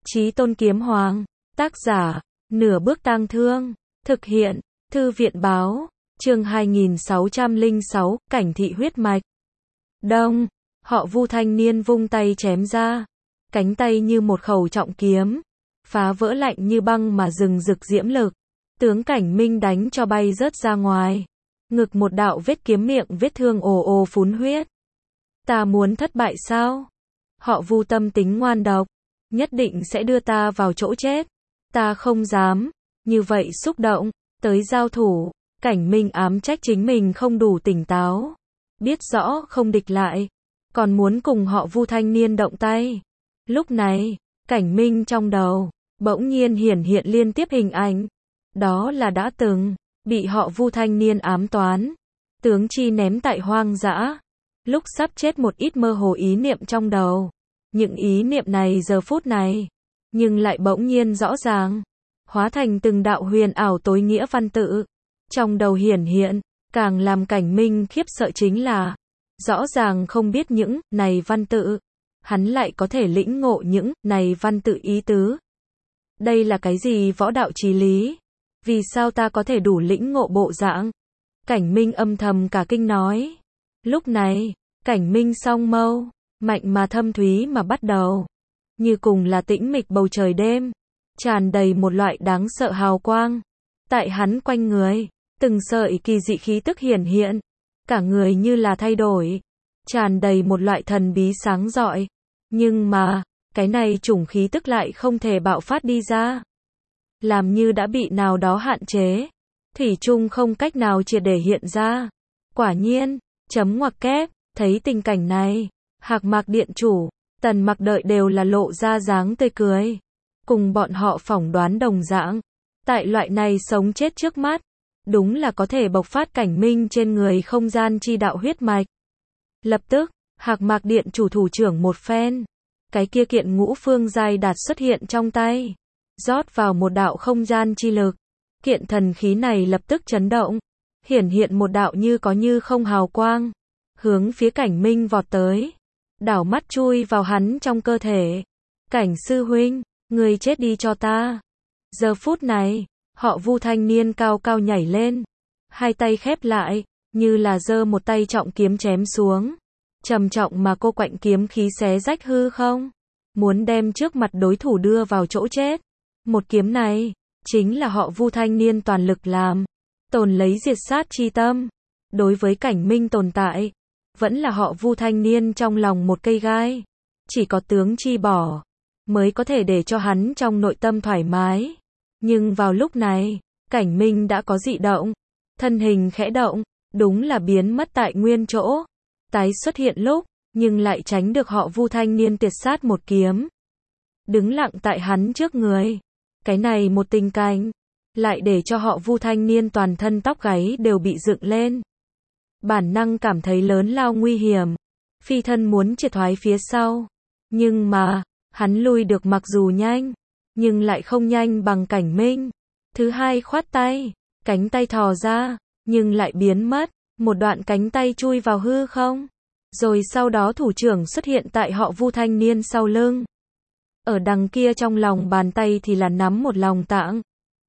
Chí Tôn Kiếm Hoàng. Tác giả, Nửa Bước Tang Thương. Thực hiện, Thư viện Báo. Chương 2606, Cảnh thị huyết mạch. Đông, họ Vu thanh niên vung tay chém ra. Cánh tay như một khẩu trọng kiếm, phá vỡ lạnh như băng mà rừng rực diễm lực. Tướng Cảnh Minh đánh cho bay rớt ra ngoài. Ngực một đạo vết kiếm miệng vết thương ồ ồ phún huyết. Ta muốn thất bại sao? Họ Vu tâm tính ngoan độc, nhất định sẽ đưa ta vào chỗ chết. Ta không dám như vậy xúc động tới giao thủ. Cảnh Minh ám trách chính mình không đủ tỉnh táo, biết rõ không địch lại, còn muốn cùng họ Vu thanh niên động tay. Lúc này, Cảnh Minh trong đầu bỗng nhiên hiển hiện liên tiếp hình ảnh. Đó là đã từng bị họ Vu thanh niên ám toán, tướng chi ném tại hoang dã. Lúc sắp chết một ít mơ hồ ý niệm trong đầu. Những ý niệm này giờ phút này, nhưng lại bỗng nhiên rõ ràng, hóa thành từng đạo huyền ảo tối nghĩa văn tự. Trong đầu hiển hiện, càng làm Cảnh Minh khiếp sợ chính là, rõ ràng không biết những này văn tự, hắn lại có thể lĩnh ngộ những này văn tự ý tứ. Đây là cái gì võ đạo chí lý? Vì sao ta có thể đủ lĩnh ngộ bộ dạng? Cảnh Minh âm thầm cả kinh nói. Lúc này, Cảnh Minh song mâu, mạnh mà thâm thúy mà bắt đầu. Như cùng là tĩnh mịch bầu trời đêm, tràn đầy một loại đáng sợ hào quang. Tại hắn quanh người, từng sợi kỳ dị khí tức hiển hiện, cả người như là thay đổi, tràn đầy một loại thần bí sáng rọi. Nhưng mà, cái này chủng khí tức lại không thể bạo phát đi ra. Làm như đã bị nào đó hạn chế, thủy chung không cách nào triệt để hiện ra. Quả nhiên, chấm ngoặc kép, thấy tình cảnh này, Hạc Mạc Điện chủ, Tần Mặc đợi đều là lộ ra dáng tươi cười. Cùng bọn họ phỏng đoán đồng dạng, tại loại này sống chết trước mắt, đúng là có thể bộc phát Cảnh Minh trên người không gian chi đạo huyết mạch. Lập tức, Hạc Mạc Điện chủ thủ trưởng một phen, cái kia kiện ngũ phương giai đạt xuất hiện trong tay, rót vào một đạo không gian chi lực. Kiện thần khí này lập tức chấn động, hiển hiện một đạo như có như không hào quang, hướng phía Cảnh Minh vọt tới, đảo mắt chui vào hắn trong cơ thể. Cảnh sư huynh, người chết đi cho ta. Giờ phút này, họ Vu thanh niên cao cao nhảy lên, hai tay khép lại, như là giơ một tay trọng kiếm chém xuống, trầm trọng mà cô quạnh kiếm khí xé rách hư không, muốn đem trước mặt đối thủ đưa vào chỗ chết. Một kiếm này, chính là họ Vu thanh niên toàn lực làm, tồn lấy diệt sát chi tâm. Đối với Cảnh Minh tồn tại, vẫn là họ Vu thanh niên trong lòng một cây gai. Chỉ có tướng chi bỏ, mới có thể để cho hắn trong nội tâm thoải mái. Nhưng vào lúc này, Cảnh Minh đã có dị động, thân hình khẽ động, đúng là biến mất tại nguyên chỗ. Tái xuất hiện lúc, nhưng lại tránh được họ Vu thanh niên tuyệt sát một kiếm. Đứng lặng tại hắn trước người. Cái này một tình cảnh, lại để cho họ Vu thanh niên toàn thân tóc gáy đều bị dựng lên. Bản năng cảm thấy lớn lao nguy hiểm, phi thân muốn triệt thoái phía sau. Nhưng mà, hắn lui được mặc dù nhanh, nhưng lại không nhanh bằng Cảnh Minh. Thứ hai khoát tay, cánh tay thò ra, nhưng lại biến mất, một đoạn cánh tay chui vào hư không. Rồi sau đó thủ trưởng xuất hiện tại họ Vu thanh niên sau lưng. Ở đằng kia trong lòng bàn tay thì là nắm một lòng tạng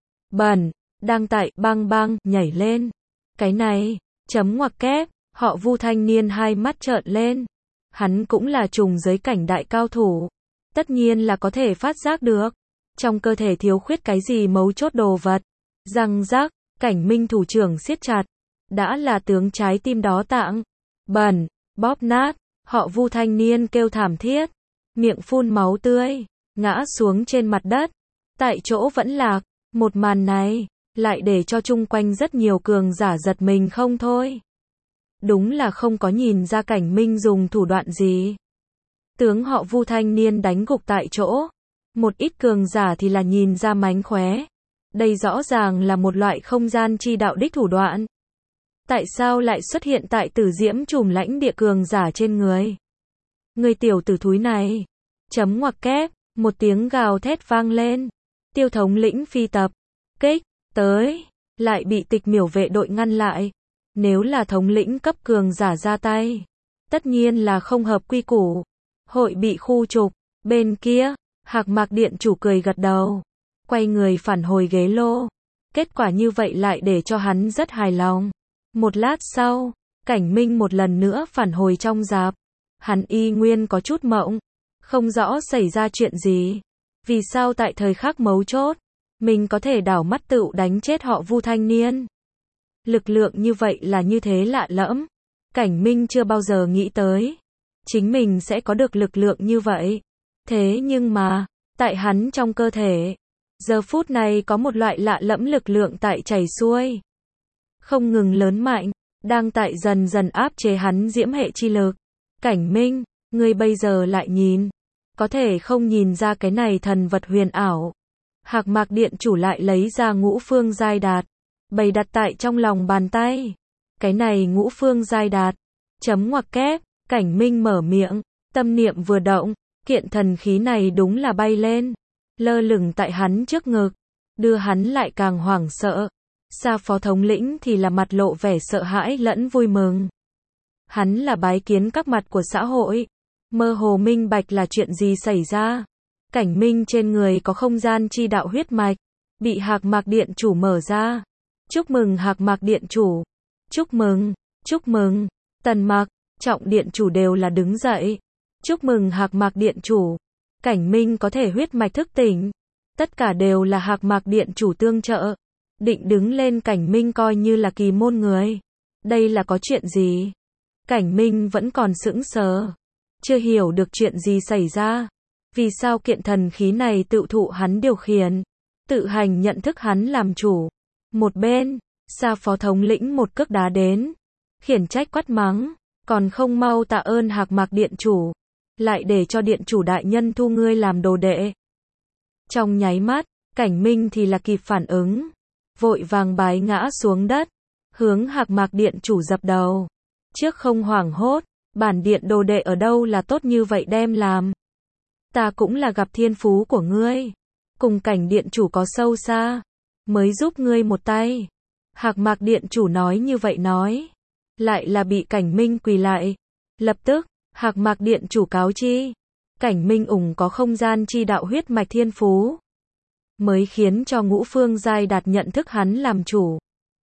bẩn, đang tại bang bang nhảy lên. Cái này, chấm ngoặc kép, họ Vu thanh niên hai mắt trợn lên. Hắn cũng là trùng giới cảnh đại cao thủ, tất nhiên là có thể phát giác được trong cơ thể thiếu khuyết cái gì mấu chốt đồ vật. Răng rác, Cảnh Minh thủ trưởng siết chặt, đã là tướng trái tim đó tạng bẩn, bóp nát. Họ Vu thanh niên kêu thảm thiết, miệng phun máu tươi, ngã xuống trên mặt đất, tại chỗ vẫn lạc. Một màn này, lại để cho chung quanh rất nhiều cường giả giật mình không thôi. Đúng là không có nhìn ra Cảnh Minh dùng thủ đoạn gì. Tướng họ Vu thanh niên đánh gục tại chỗ. Một ít cường giả thì là nhìn ra mánh khóe. Đây rõ ràng là một loại không gian chi đạo đích thủ đoạn. Tại sao lại xuất hiện tại Tử Diễm trùm lãnh địa cường giả trên người? Người tiểu tử thúi này. Chấm ngoặc kép, một tiếng gào thét vang lên. Tiêu thống lĩnh phi tập kích tới, lại bị Tịch Miểu vệ đội ngăn lại. Nếu là thống lĩnh cấp cường giả ra tay, tất nhiên là không hợp quy củ, hội bị khu trục. Bên kia, Hạc Mạc Điện chủ cười gật đầu, quay người phản hồi ghế lô. Kết quả như vậy lại để cho hắn rất hài lòng. Một lát sau, Cảnh Minh một lần nữa phản hồi trong rạp. Hắn y nguyên có chút mộng, không rõ xảy ra chuyện gì. Vì sao tại thời khắc mấu chốt, mình có thể đảo mắt tựu đánh chết họ Vu thanh niên. Lực lượng như vậy là như thế lạ lẫm. Cảnh Minh chưa bao giờ nghĩ tới chính mình sẽ có được lực lượng như vậy. Thế nhưng mà, tại hắn trong cơ thể, giờ phút này có một loại lạ lẫm lực lượng tại chảy xuôi. Không ngừng lớn mạnh, đang tại dần dần áp chế hắn diễm hệ chi lực. Cảnh Minh, ngươi bây giờ lại nhìn, có thể không nhìn ra cái này thần vật huyền ảo. Hạc Mạc Điện chủ lại lấy ra Ngũ Phương Giai Đạt, bày đặt tại trong lòng bàn tay. Cái này Ngũ Phương Giai Đạt, chấm ngoặc kép, Cảnh Minh mở miệng, tâm niệm vừa động, kiện thần khí này đúng là bay lên, lơ lửng tại hắn trước ngực, đưa hắn lại càng hoảng sợ. Sa phó thống lĩnh thì là mặt lộ vẻ sợ hãi lẫn vui mừng. Hắn là bái kiến các mặt của xã hội, mơ hồ minh bạch là chuyện gì xảy ra. Cảnh Minh trên người có không gian chi đạo huyết mạch, bị Hạc Mạc Điện chủ mở ra. Chúc mừng Hạc Mạc Điện chủ. Chúc mừng, chúc mừng. Tần Mạc, Trọng Điện chủ đều là đứng dậy. Chúc mừng Hạc Mạc Điện chủ. Cảnh Minh có thể huyết mạch thức tỉnh. Tất cả đều là Hạc Mạc Điện chủ tương trợ. Định đứng lên Cảnh Minh coi như là kỳ môn người. Đây là có chuyện gì? Cảnh Minh vẫn còn sững sờ, chưa hiểu được chuyện gì xảy ra. Vì sao kiện thần khí này tự thụ hắn điều khiển, tự hành nhận thức hắn làm chủ. Một bên, Sa phó thống lĩnh một cước đá đến, khiển trách quát mắng, còn không mau tạ ơn Hạc Mạc Điện chủ, lại để cho điện chủ đại nhân thu ngươi làm đồ đệ. Trong nháy mắt, Cảnh Minh thì là kịp phản ứng, vội vàng bái ngã xuống đất, hướng Hạc Mạc Điện chủ dập đầu. Trước không hoảng hốt, bản điện đồ đệ ở đâu là tốt như vậy đem làm. Ta cũng là gặp thiên phú của ngươi, cùng Cảnh điện chủ có sâu xa, mới giúp ngươi một tay. Hạc Mạc Điện chủ nói như vậy nói, lại là bị Cảnh Minh quỳ lại. Lập tức, Hạc Mạc Điện chủ cáo chi, Cảnh Minh có không gian chi đạo huyết mạch thiên phú, mới khiến cho Ngũ Phương Giai Đạt nhận thức hắn làm chủ.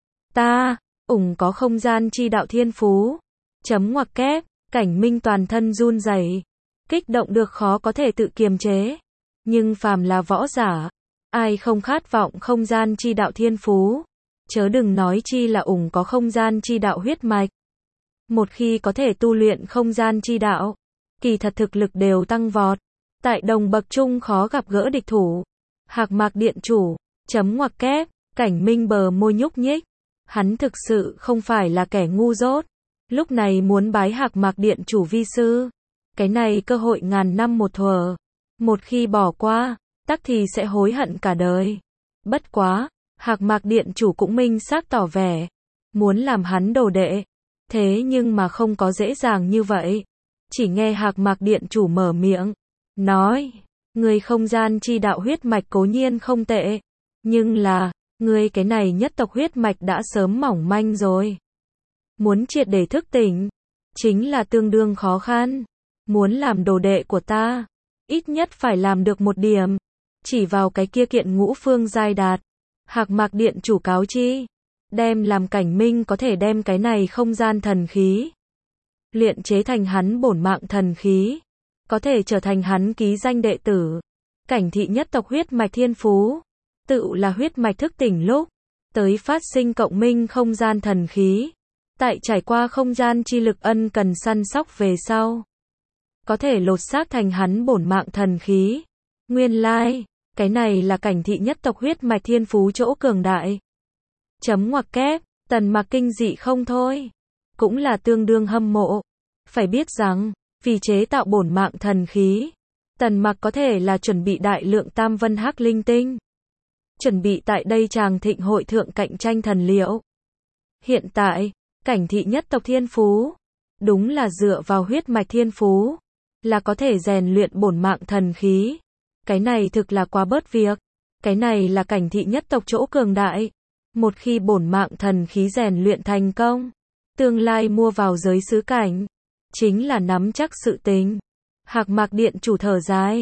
Ta, có không gian chi đạo thiên phú. Chấm ngoặc kép, Cảnh Minh toàn thân run rẩy, kích động được khó có thể tự kiềm chế. Nhưng phàm là võ giả, ai không khát vọng không gian chi đạo thiên phú, chớ đừng nói chi là có không gian chi đạo huyết mạch. Một khi có thể tu luyện không gian chi đạo, kỳ thật thực lực đều tăng vọt, tại đồng bậc trung khó gặp gỡ địch thủ. Hạc Mạc Điện chủ, chấm ngoặc kép, Cảnh Minh bờ môi nhúc nhích, hắn thực sự không phải là kẻ ngu dốt, lúc này muốn bái Hạc Mạc Điện chủ vi sư. Cái này cơ hội ngàn năm một thuở, một khi bỏ qua, tắc thì sẽ hối hận cả đời. Bất quá, Hạc Mạc Điện chủ cũng minh xác tỏ vẻ, muốn làm hắn đồ đệ, thế nhưng mà không có dễ dàng như vậy. Chỉ nghe Hạc Mạc Điện chủ mở miệng, nói, người không gian chi đạo huyết mạch cố nhiên không tệ, nhưng là, người cái này nhất tộc huyết mạch đã sớm mỏng manh rồi. Muốn triệt để thức tỉnh, chính là tương đương khó khăn. Muốn làm đồ đệ của ta, ít nhất phải làm được một điểm. Chỉ vào cái kia kiện Ngũ Phương Giai Đạt, Hạc Mạc Điện chủ cáo chi, đem làm Cảnh Minh có thể đem cái này không gian thần khí luyện chế thành hắn bổn mạng thần khí, có thể trở thành hắn ký danh đệ tử. Cảnh thị nhất tộc huyết mạch thiên phú, tự là huyết mạch thức tỉnh lúc tới phát sinh cộng minh không gian thần khí, tại trải qua không gian chi lực ân cần săn sóc về sau, có thể lột xác thành hắn bổn mạng thần khí. Nguyên lai, cái này là Cảnh thị nhất tộc huyết mạch thiên phú chỗ cường đại. Chấm ngoặc kép, Tần Mạc kinh dị không thôi, cũng là tương đương hâm mộ. Phải biết rằng, vì chế tạo bổn mạng thần khí, Tần Mạc có thể là chuẩn bị đại lượng tam vân hắc linh tinh, chuẩn bị tại đây tràng thịnh hội thượng cạnh tranh thần liệu. Hiện tại, Cảnh thị nhất tộc thiên phú, đúng là dựa vào huyết mạch thiên phú, là có thể rèn luyện bổn mạng thần khí. Cái này thực là quá bớt việc. Cái này là Cảnh thị nhất tộc chỗ cường đại. Một khi bổn mạng thần khí rèn luyện thành công, tương lai mua vào giới xứ cảnh, chính là nắm chắc sự tình. Hạc Mạc Điện chủ thở dài,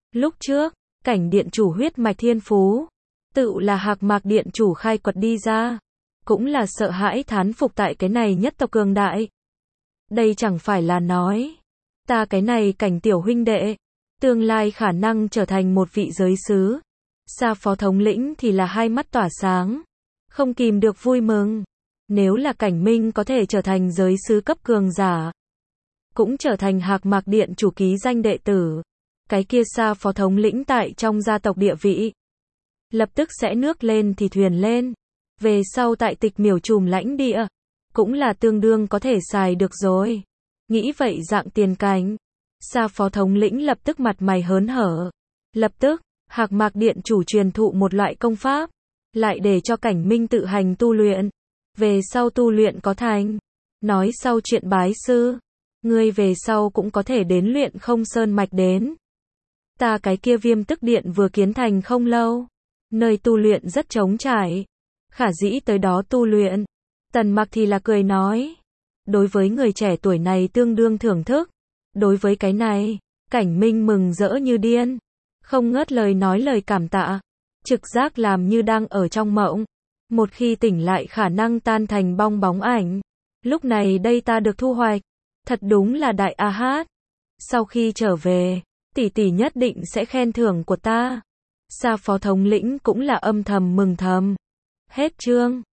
Lúc trước, cảnh điện chủ huyết mạch thiên phú, tự là Hạc Mạc điện chủ khai quật đi ra, cũng là sợ hãi thán phục tại cái này nhất tộc cường đại. Đây chẳng phải là nói, ta cái này cảnh tiểu huynh đệ, tương lai khả năng trở thành một vị giới sứ. Sa phó thống lĩnh thì là hai mắt tỏa sáng, không kìm được vui mừng. Nếu là cảnh minh có thể trở thành giới sứ cấp cường giả, cũng trở thành Hạc Mạc điện chủ ký danh đệ tử, cái kia Sa phó thống lĩnh tại trong gia tộc địa vị, lập tức sẽ nước lên thì thuyền lên. Về sau tại Tịch Miểu Trùm lãnh địa, cũng là tương đương có thể xài được rồi. Nghĩ vậy dạng tiền cảnh, Sa phó thống lĩnh lập tức mặt mày hớn hở. Lập tức, Hạc Mạc điện chủ truyền thụ một loại công pháp, lại để cho cảnh minh tự hành tu luyện. Về sau tu luyện có thành, nói sau chuyện bái sư, ngươi về sau cũng có thể đến Luyện Không Sơn mạch đến. Ta cái kia Viêm Tức điện vừa kiến thành không lâu, nơi tu luyện rất trống trải, khả dĩ tới đó tu luyện. Tần Mặc thì là cười nói, đối với người trẻ tuổi này tương đương thưởng thức. Đối với cái này, cảnh minh mừng rỡ như điên, không ngớt lời nói lời cảm tạ, trực giác làm như đang ở trong mộng. Một khi tỉnh lại khả năng tan thành bong bóng ảnh. Lúc này đây ta được thu hoạch, thật đúng là đại a hát. Sau khi trở về, tỷ tỷ nhất định sẽ khen thưởng của ta. Sa phó thống lĩnh cũng là âm thầm mừng thầm. Hết chương.